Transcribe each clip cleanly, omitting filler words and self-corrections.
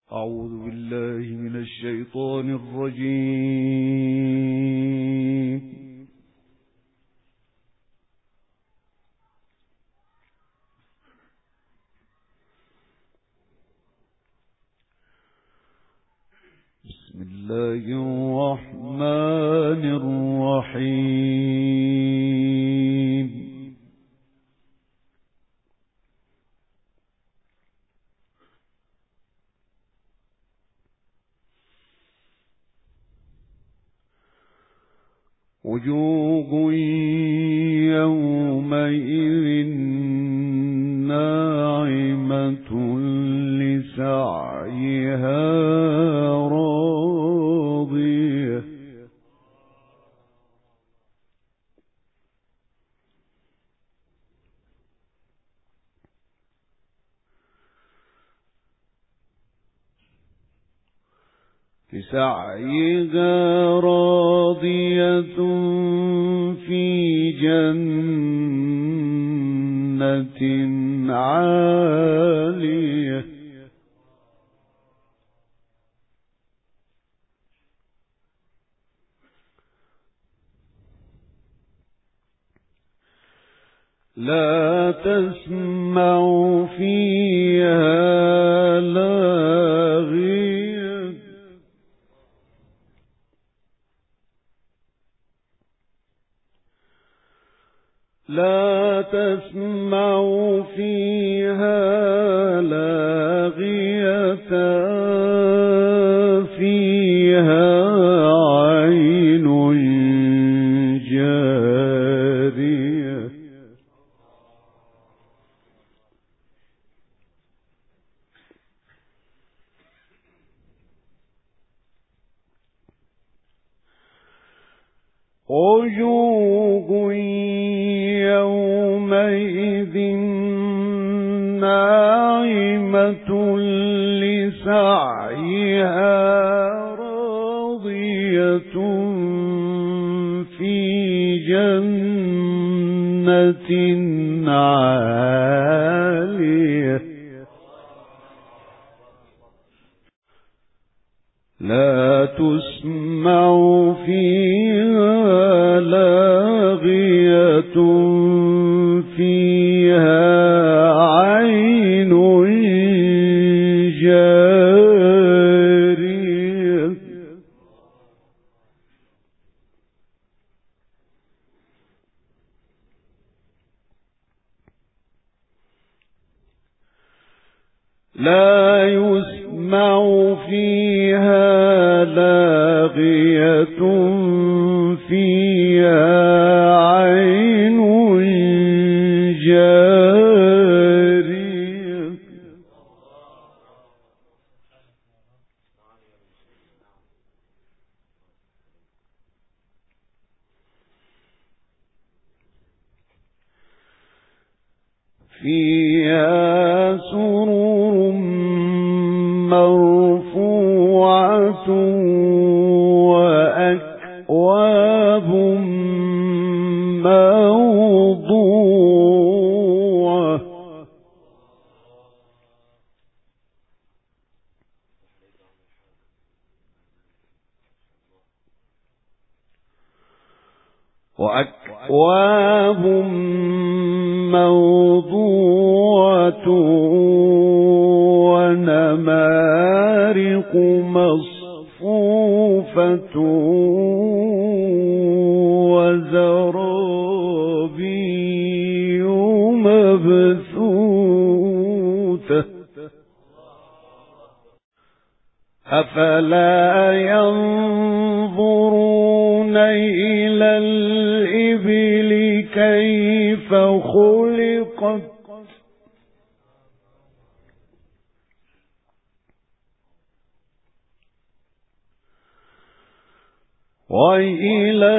أعوذ بالله من الشيطان الرجيم. بسم الله الرحمن الرحيم. وجوه يومئذ ناعمة لسعيها راضية في جنة عالية لا تسمع فيها لاغية لا تسمع فيها لاغية فيها عين جارية وجوه يومئذ ناعمة لسعيها راضية في جنة عالية لا تسمع فيها لاغية فيها عين جارية لا يسمع فيها لاغية فيها عين جارية فيها سرر مرفوعة وأكواب موضوعة ونمارق مصفوفة وزرابي مبثوثة أفلا ينظرون إلى الإبل كيف خلقت وإلى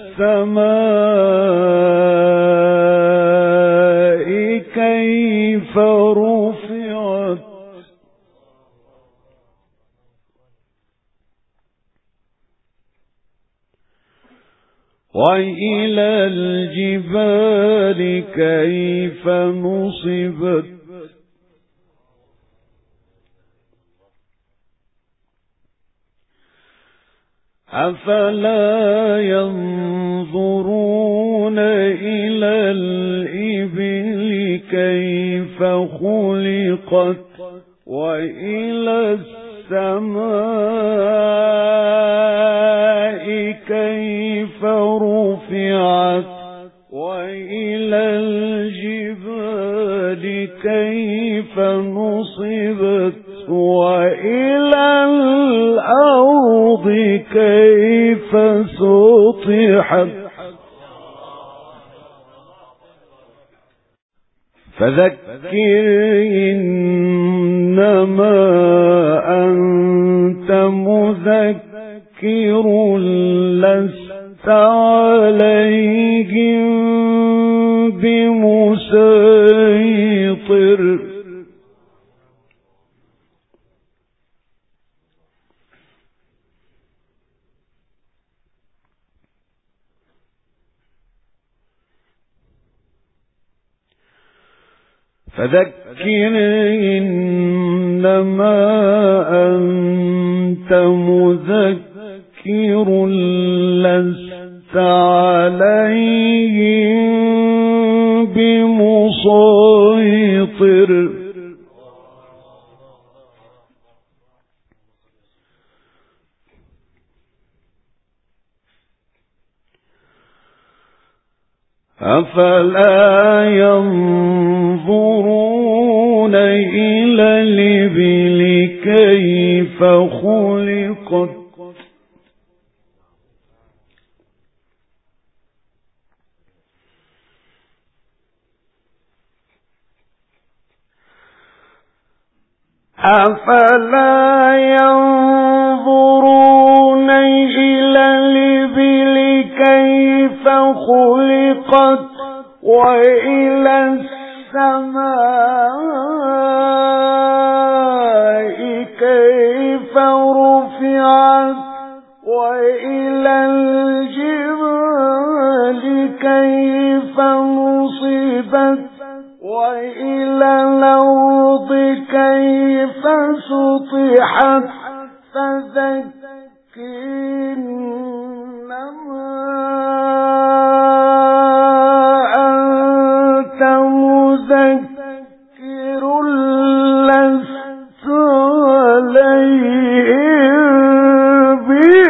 السماء كيف رفعت وإلى الجبال كيف نصبت أفلا ينظرون إلى الإبل كيف خلقت وإلى السماء كيف رفعت وإلى الجبال كيف نصبت وإلى الأرض كيف سطحت فذكر إنما أنت مذكر لست عليهم بمسيطر فذكر إنما أنت مذكر لست عليهم بمسيطر أفلا ينظرون إلى الإبل كيف خلقت أفلا ينظرون إلى الإبل كيف خلقت وإلى السماء كيف رفعت وإلى الجبال كيف نصبت وإلى الأرض كيف سطحت فذكر إنما أنت مذكر لست عليهم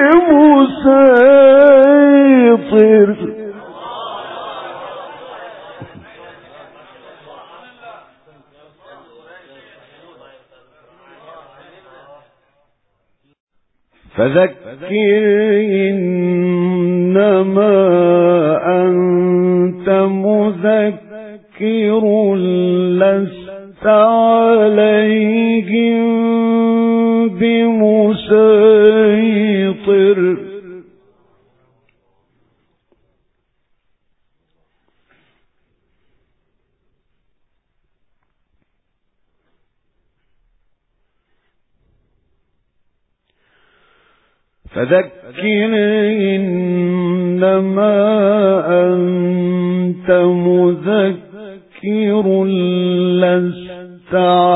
بمسيطر فذكر إنما أنت مذكر لست عليهم بمسيطر فذكر إنما أنت مذكر لست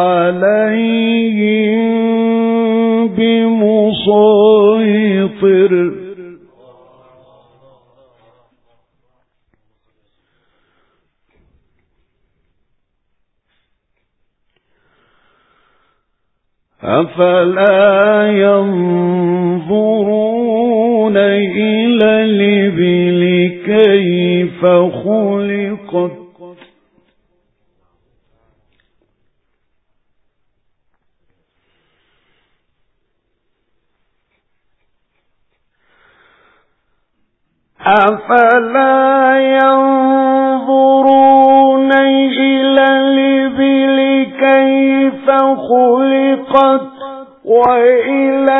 عليهم بمسيطر أفلا ينظرون إلى الإبل كيف خلقت أفلا ينظرون إلى الإبل كيف خلقت وإلى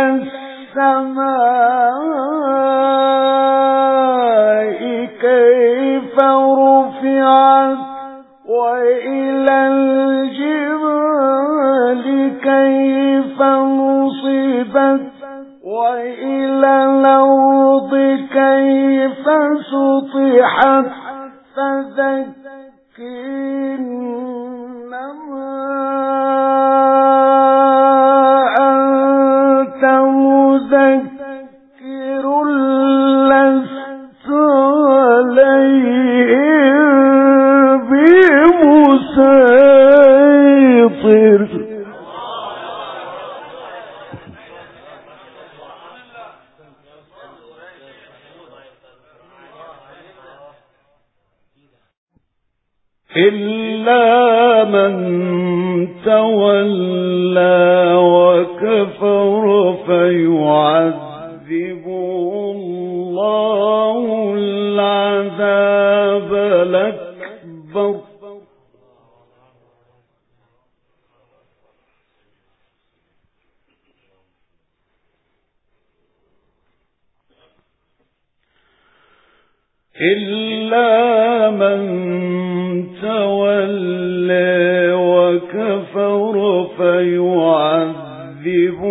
السماء كيف رفعت وإلى الجبال كيف نصبت وإلى الأرض كيف سطحت فذكر إنما أنت مذكر إلا من تولى وكفر فيعذبه الله العذاب الأكبر إلا من تولى وكفر فيعذبه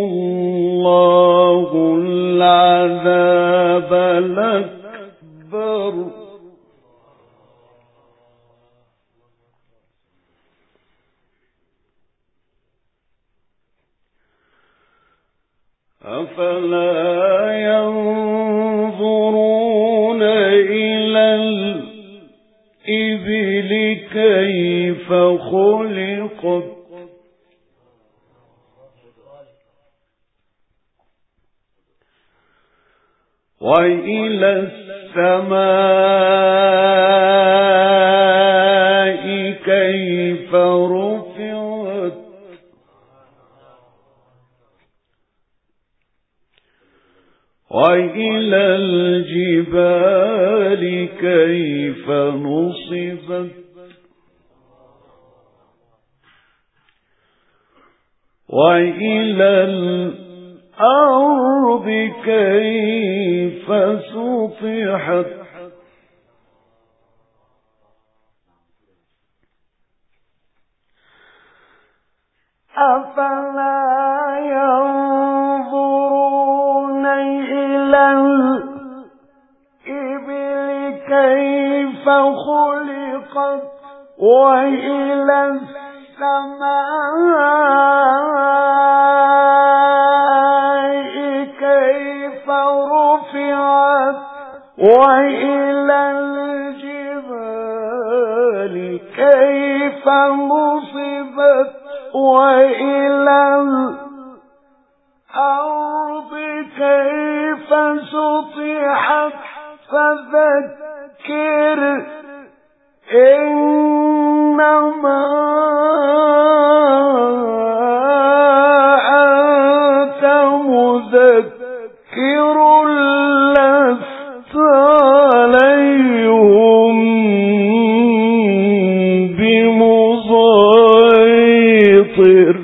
الله العذاب الأكبر أفلا ينظرون إلى الإبل كيف خلقت وإلى السماء كيف رفعت وإلى الجبال كيف نصبت وإلى الأرض كيف سطحت أفلا ينظرون إلى الإبل كيف خلقت وإلى السماء كيف رفعت وإلى الجبال كيف نصبت وإلى الأرض كيف سطحت فذكر إنما أنت مذكر لست عليهم بمسيطر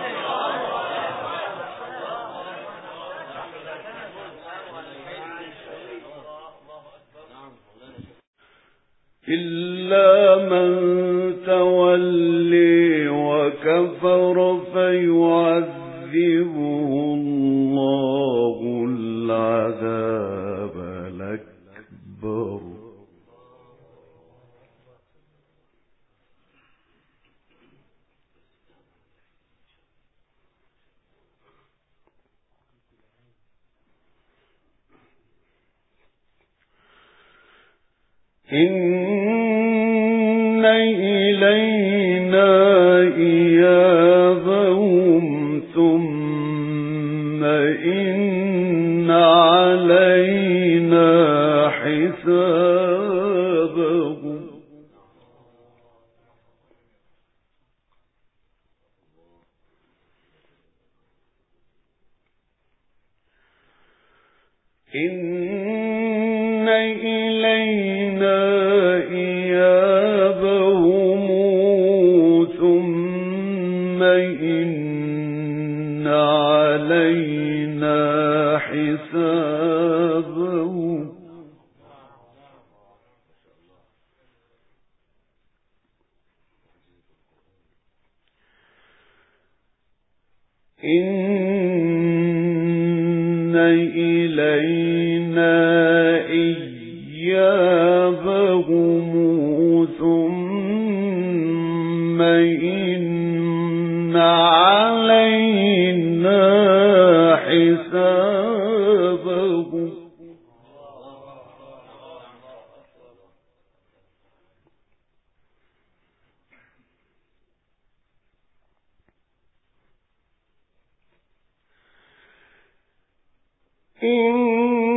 إلا من تولي وكفر فيعذبه الله العذاب الأكبر إن إلينا إيابهم ثم إن علينا حسابهم إن إلينا إيابهم ثم إن علينا حسابهم إن إلينا إيابهم ثم إن علينا حسابهم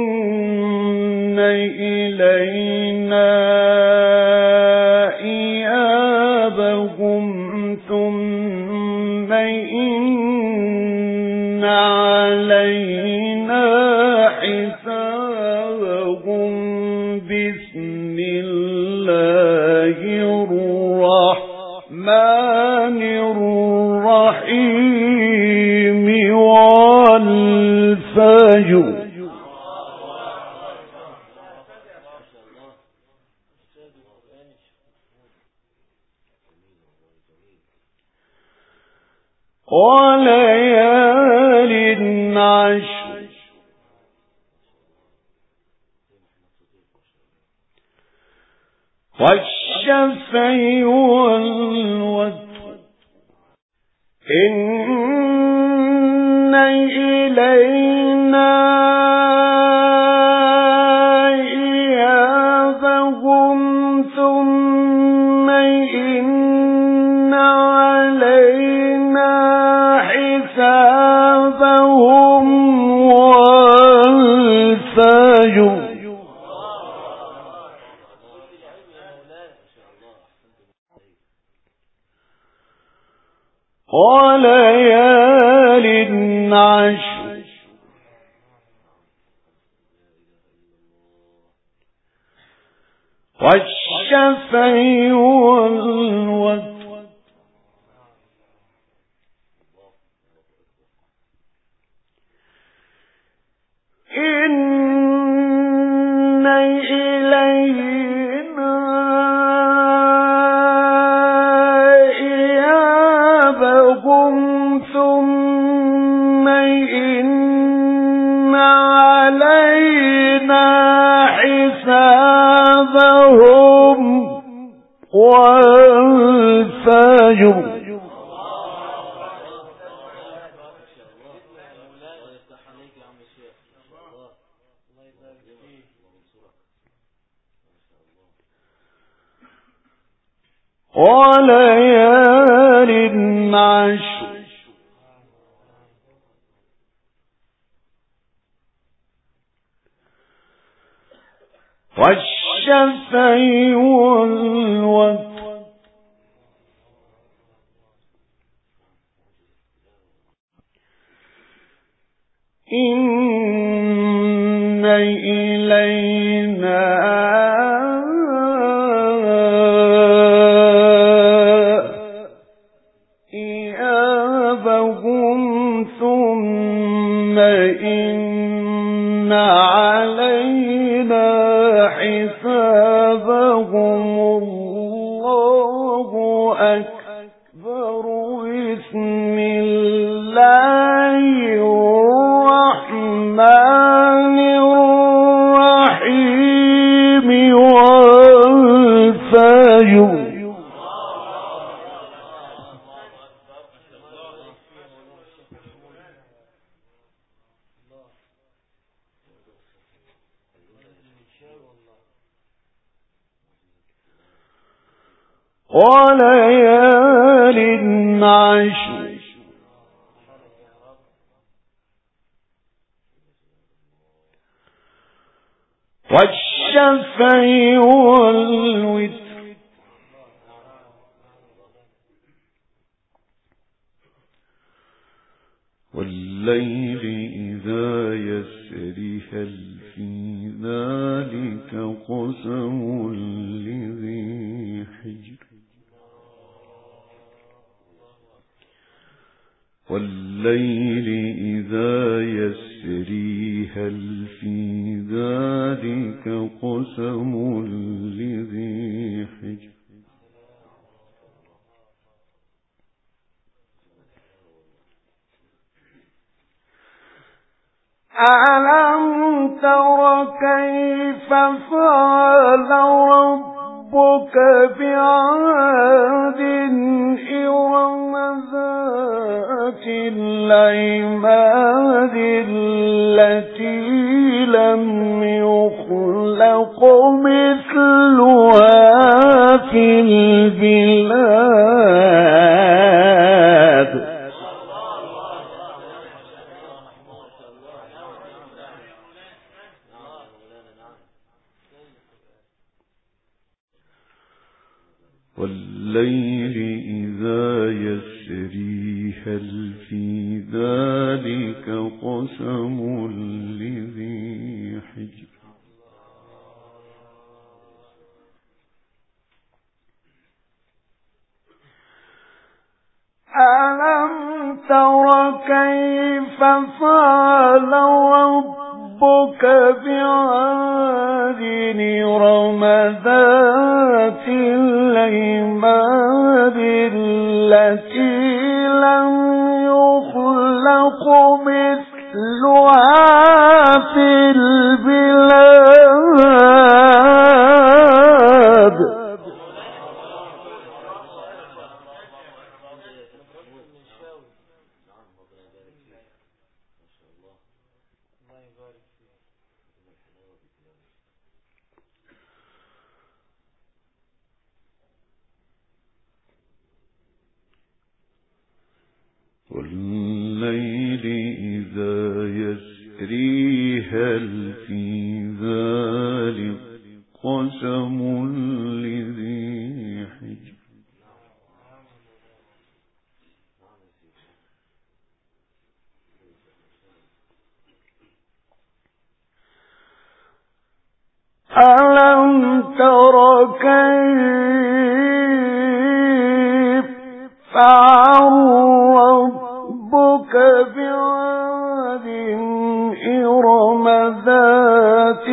إن إلينا إيابهم علينا حسابهم بسم الله الرحمن الرحيم والفجر وليال عشر والشفع والوتر إن إلينا إيابهم ثم إن علينا حسابهم والفجر وليال عشر والشفع والوتر إن إلينا إيابهم ثم إن علينا حسابهم والفجر وليال عشر والشفع والوتر إن إلينا إيابهم ثم إن علينا حسابهم الله أكبر بسم الله الرحمن الرحيم والفجر وليال عشر والشفع والوتر والليل إذا يسري هل في ذلك قسم لذي حجر والليل إذا يسري هل في ذلك قسم لذي حجر ألم تر كيف فعل ربك بعاد إرم ذات العماد التي لم يخلق مثلها في البلاد والليل إذا يسري هل في ذلك ذلك قسم لذي حجر. ألم تر كيف فعل ربك بعاد إرم ذات العماد التي لم يخلق مثلها في البلاد. والليل إذا يسري هل في ذلك قسم لذي حجر. ألم تر كيف فعل ربك بعاد إرم ذات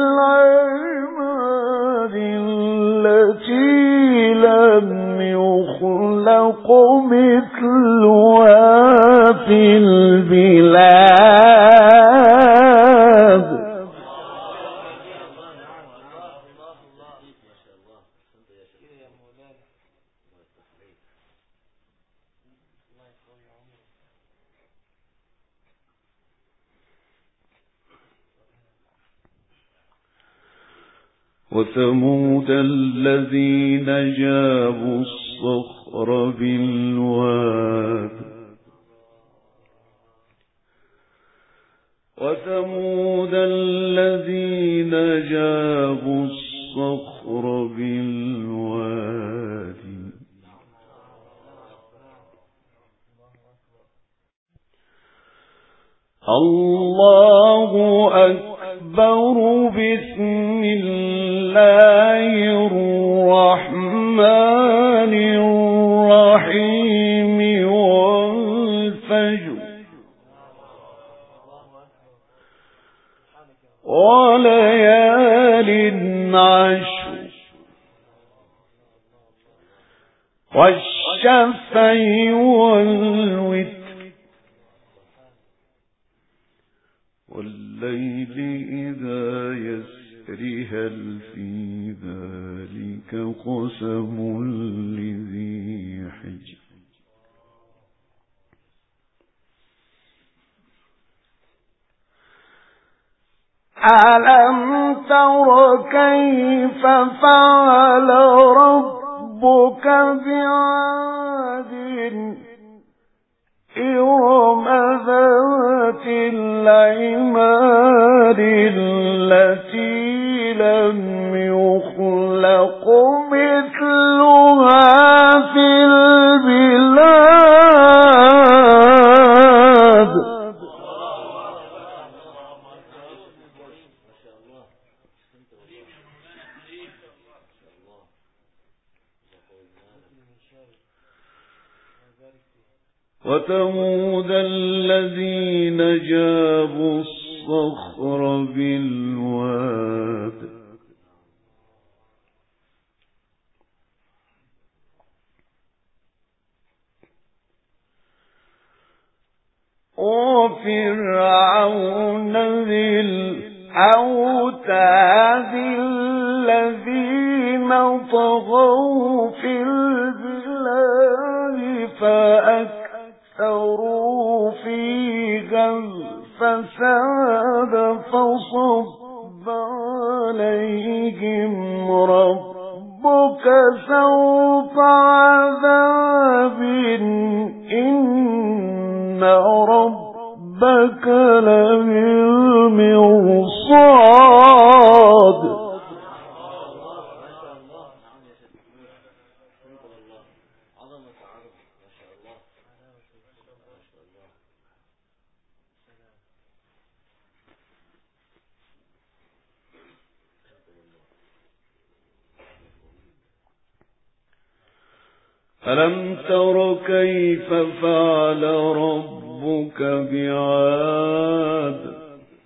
العماد التي لم يخلق مثلها في البلاد. وثمود الذين جابوا الصخر بالواد. وثمود الذين جابوا الصخر بالواد. الله أكبر. بسم الله الرحمن الرحيم. والفجر وليال عشر والشفع والوتر والليل إذا يسري هل في ذلك قسم لذي حجر. ألم تر كيف فعل ربك بعاد إرم ذات العماد التي لم يخلق مثلها في البلاد. وثمود الذين جابوا الصخر بالواد. وفرعون ذي الأوتاد الذين طغوا في البلاد فأكثروا فيها الفساد فصب عليهم ربك سوط عذاب إن ربك لبالمرصاد. ألم تر كيف فعل ربك بعاد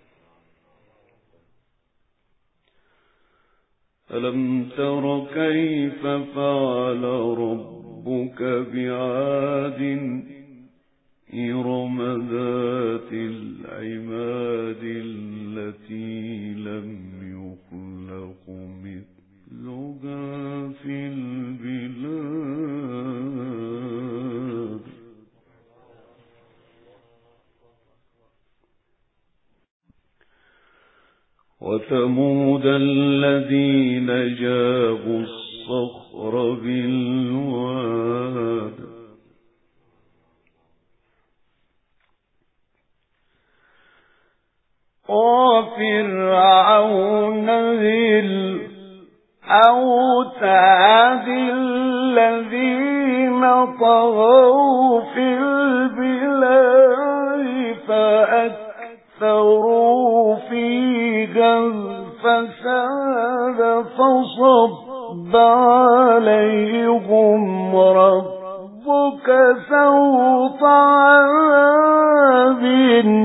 ألم تر كيف فعل ربك بعاد إرم ذات العماد التي لم يخلق مثلها في البلاد وثمود الذين جابوا الصخر بالواد وفرعون ذي الأوتاد الذين طغوا في البلاد فأكثروا فيها الفساد فصب عليهم ربك سوط عذاب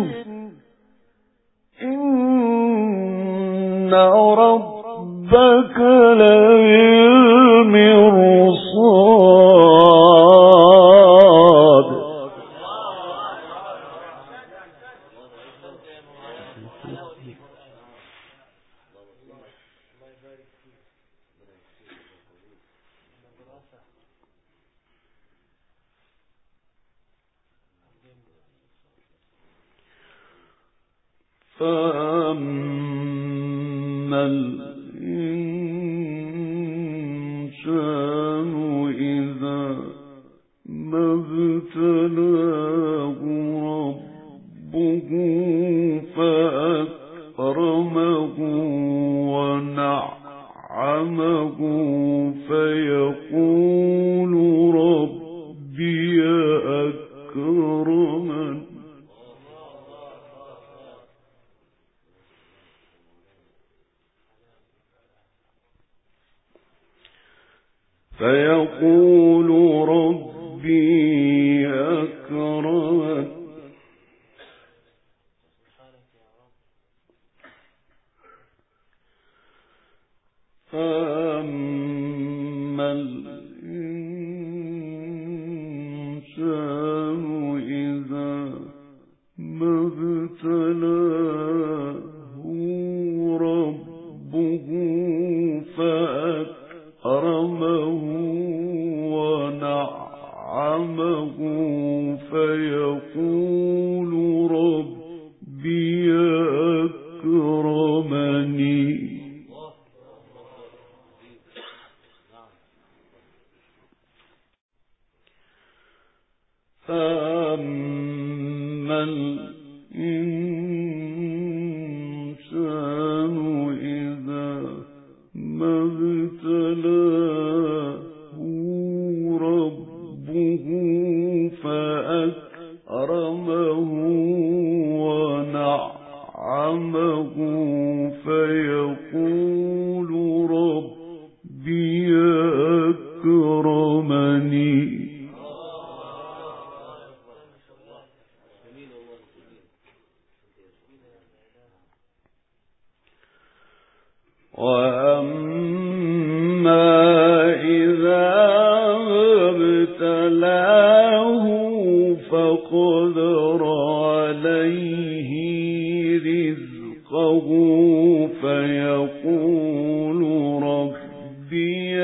إن ربك لبالمرصاد فأما الإنسان إذا ما ابتلاه ربه فأكرمه ونعمه فيقول ربي أكرمن فيقول ربي أكرمن فأما الإنسان إذا ما ابتلاه ربه فأكرمه ونعمه فيقول ربي أكرمني فأما الإنسان إذا ما ابتلاه ربه فأكرمه ونعمه فيقول ربي أكرمني وأما إذا ابتلاه فقدر عليه رزقه فيقول ربي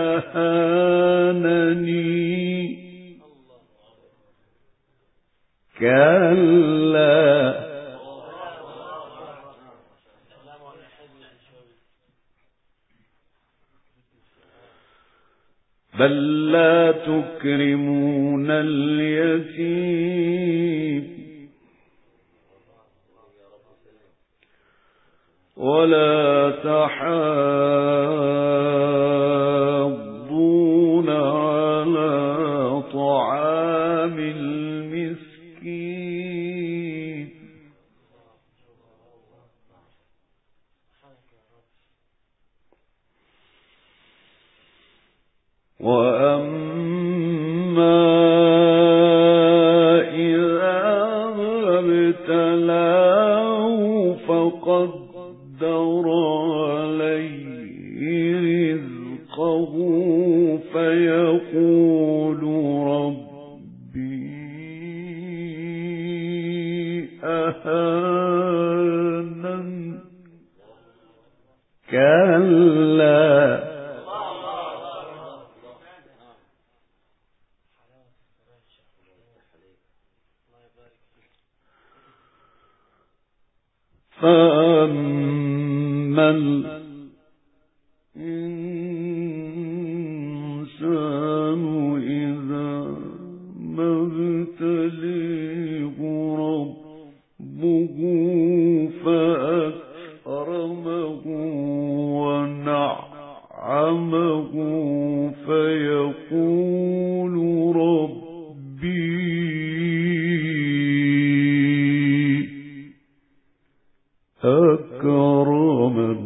أهانني كلا بل لا تكرمون اليتيم ولا تحاضون على طعام المسكين وأما ابتلاه فقدر عليه رزقه فيقول ربي أهانن كلا فأما الإنسان إذا ما ابتليه ربه فأكرمه ونعمه فيقول ربي أكرمن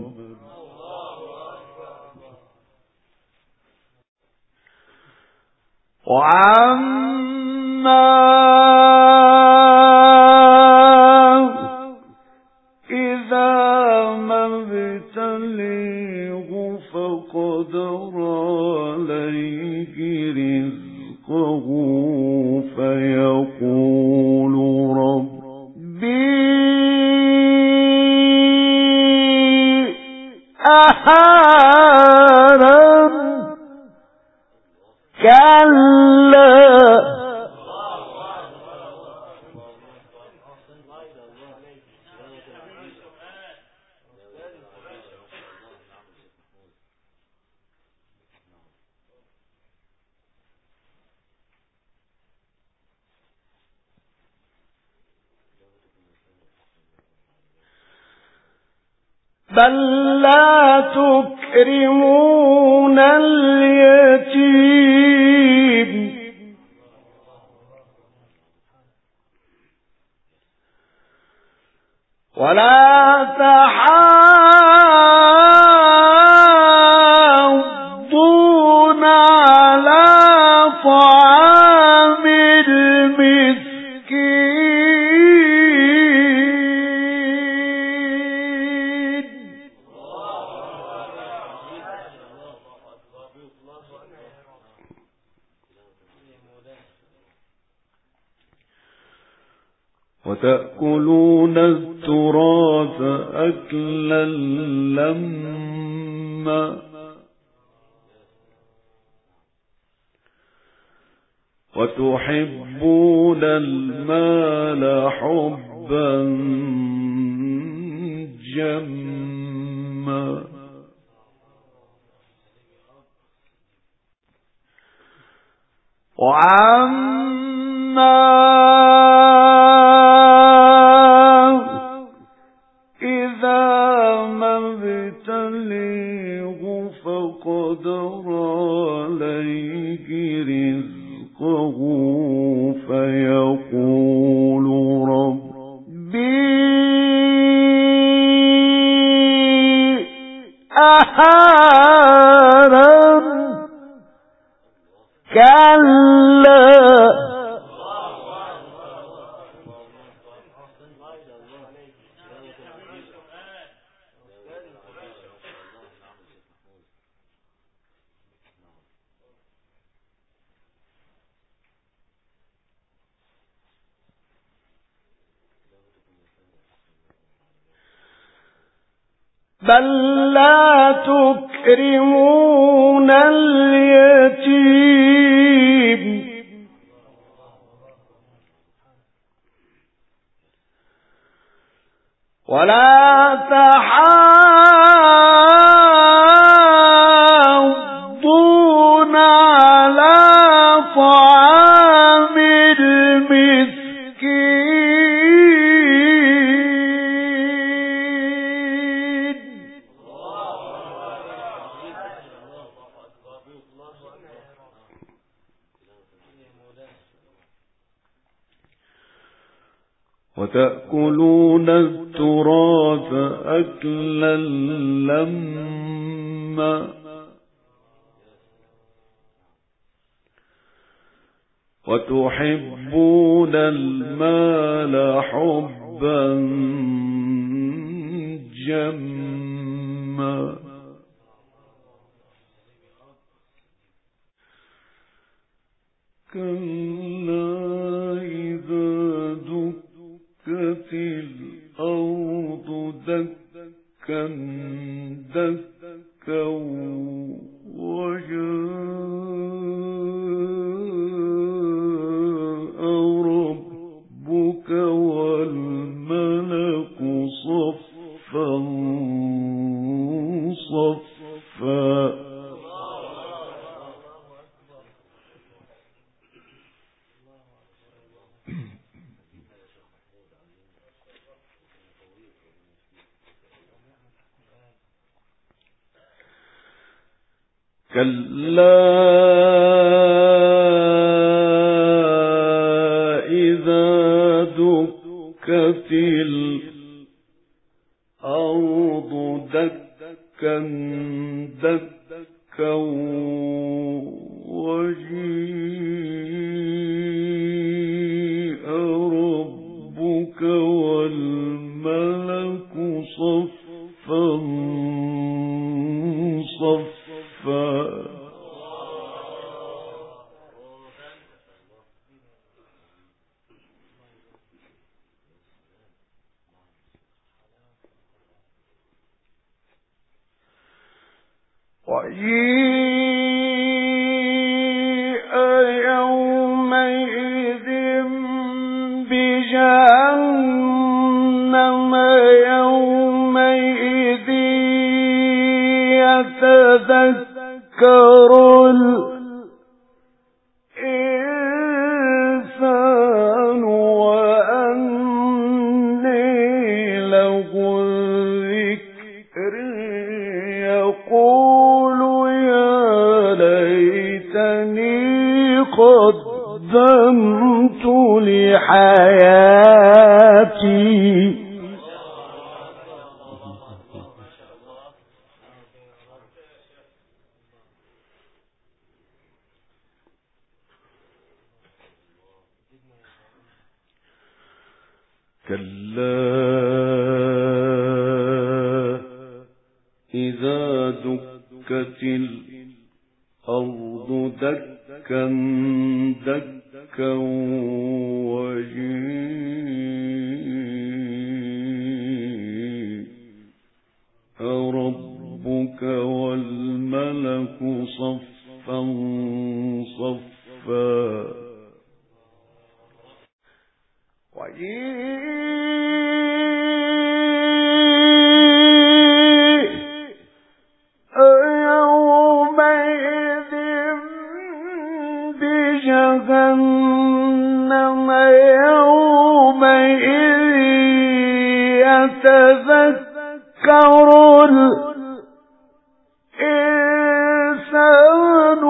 وعما إذا ما ابتليه فقدر عليه رزقه فيقول ربي أهانن كلا بل لا تكرمون اليتيم ولا تحاضون على طعام المسكين وتأكلون التراث أكلا لما وتحبون المال حبا جما وعما إذا ما ابتليه فقدر عليه رزقه فيقول ربي أهانن كلا بل لا تكرمون اليتيم ولا تحاضون على طعام المسكين وتأكلون التراث أكلا لما وتحبون المال حبا جما كلا إذا دكت الأرض دكا دكا وجاء ربك والملك صفا صفا كلا إذا دكت الأرض دكا دكا وجيء ربك والملك صفا صفا وجيء يومئذ بجهنم يومئذ يتذكر الإنسان وأنى له الذكر يقول يا ليتني قدمت لحياتي كلا إذا دكت الأرض دكا دكا وجيء ربك والملك صفا صفا يومئذ بجهنم يومئذ يتذكر الإنسان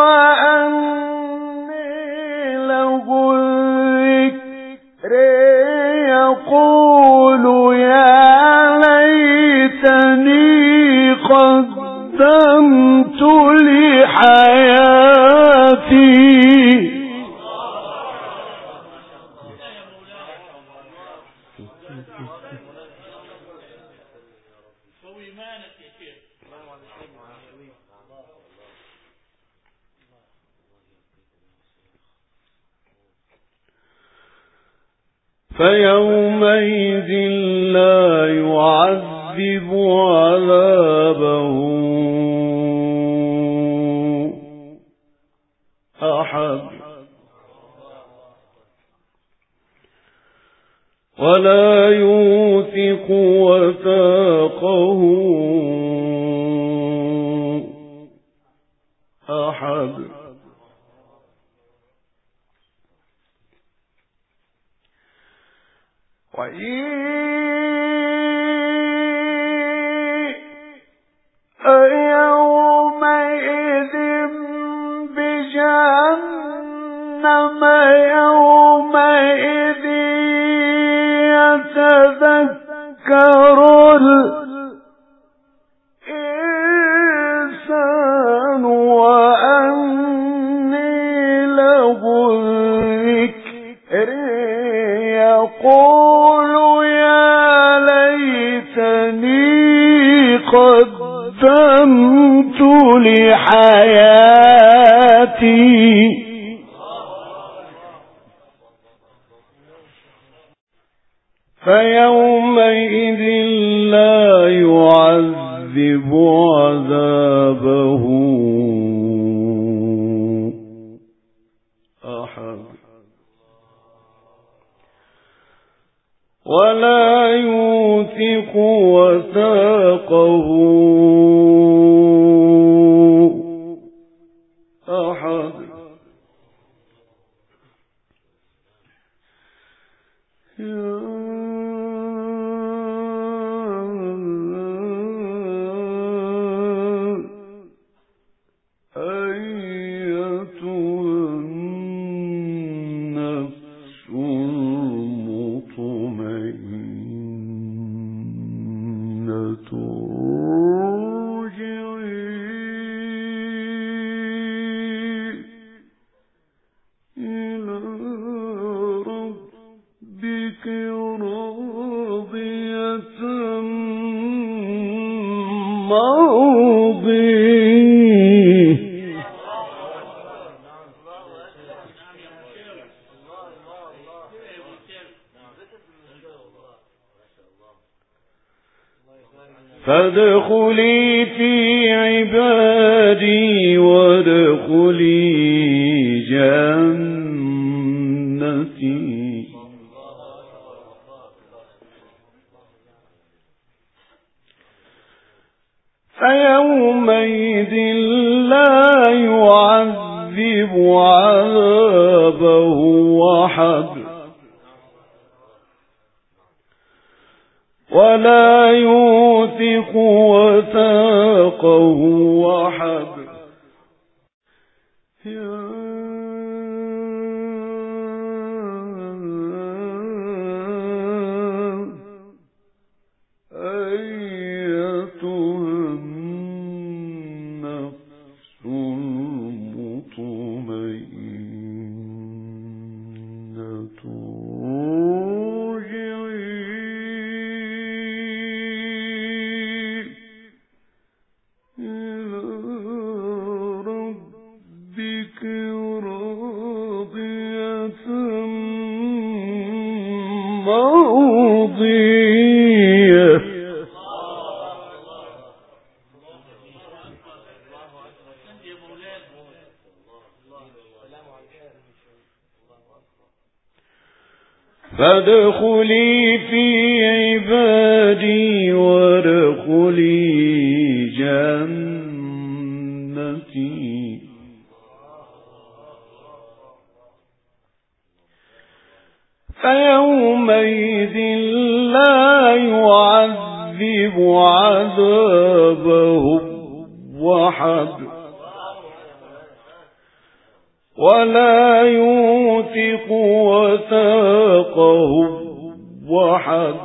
وأنى له الذكر يقول يا ليتني قدمت لحياتي فيومئذ لا يعذب عذابه أحد ولا يوثق وثاقه أحد يومئذ بجهنم يومئذ يتذكر الإنسان وأنى له لحياتي فيومئذ لا يعذب عذابه أحد ولا يوثق وثاقه أحد فادخلي في عبادي وادخلي جنتي فيومئذ لا يعذب عذابه أحد ولا يوثق وثاقه أحد فادخلي في عبادي وادخلي جنتي فيومئذ لا يعذب عذابه أحد ولا يوثق وثاقه أحد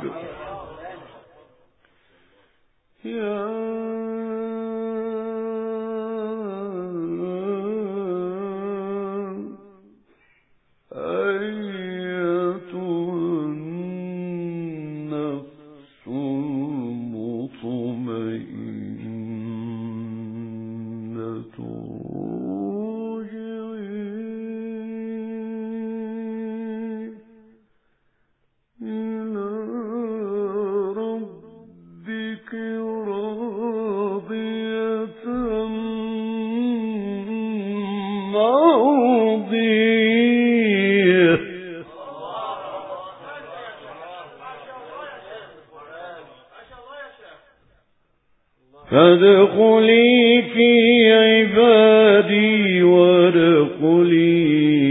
فادخلي في عبادي وادخلي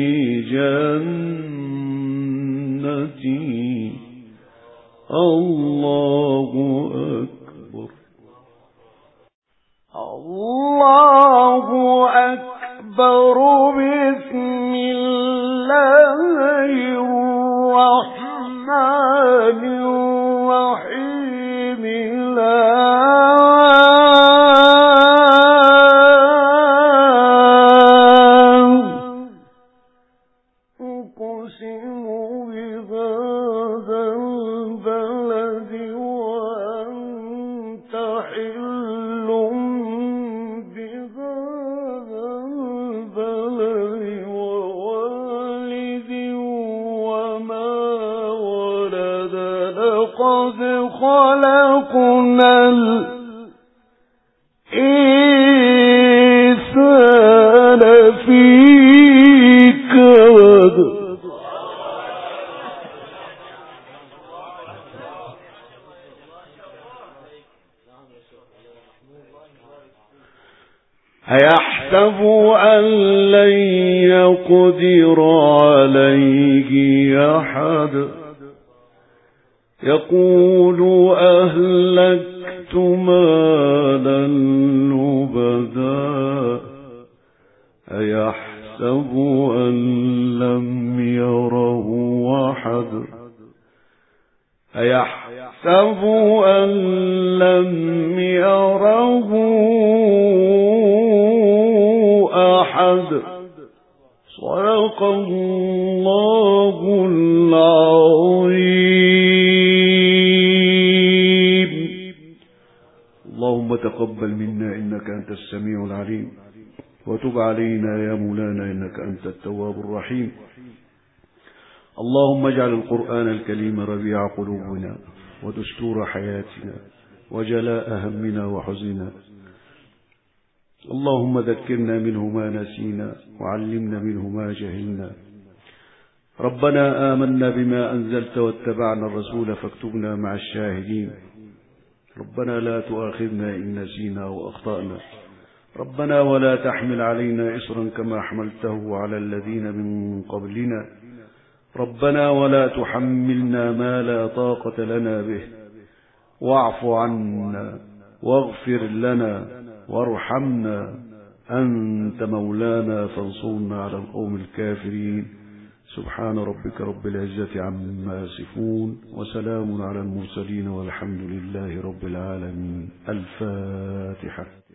جنتي الله أكبر الله أكبر بسم الله الرحمن الرحيم حل بها ولقد خلقنا الإنسان في كبد أيحسب أن لن يقدر عليه أحد يقول أهلكت مالا لبدا أيحسب أن لم يره أحد أيحسب أن لم يره أحد صدق الله العظيم. اللهم تقبل منا إنك أنت السميع العليم وتب علينا يا مولانا إنك أنت التواب الرحيم. اللهم اجعل القرآن الكريم ربيع قلوبنا ودستور حياتنا وجلاء همنا وحزننا. اللهم ذكرنا منه ما نسينا وعلمنا منه ما جهلنا. ربنا آمنا بما أنزلت واتبعنا الرسول فاكتبنا مع الشاهدين. ربنا لا تؤاخذنا إن نسينا وأخطأنا. ربنا ولا تحمل علينا إصرا كما حملته على الذين من قبلنا. ربنا ولا تحملنا ما لا طاقة لنا به واعف عنا واغفر لنا وارحمنا أنت مولانا فانصرنا على القوم الكافرين. سبحان ربك رب العزة عما يصفون وسلام على المرسلين والحمد لله رب العالمين. الفاتحة.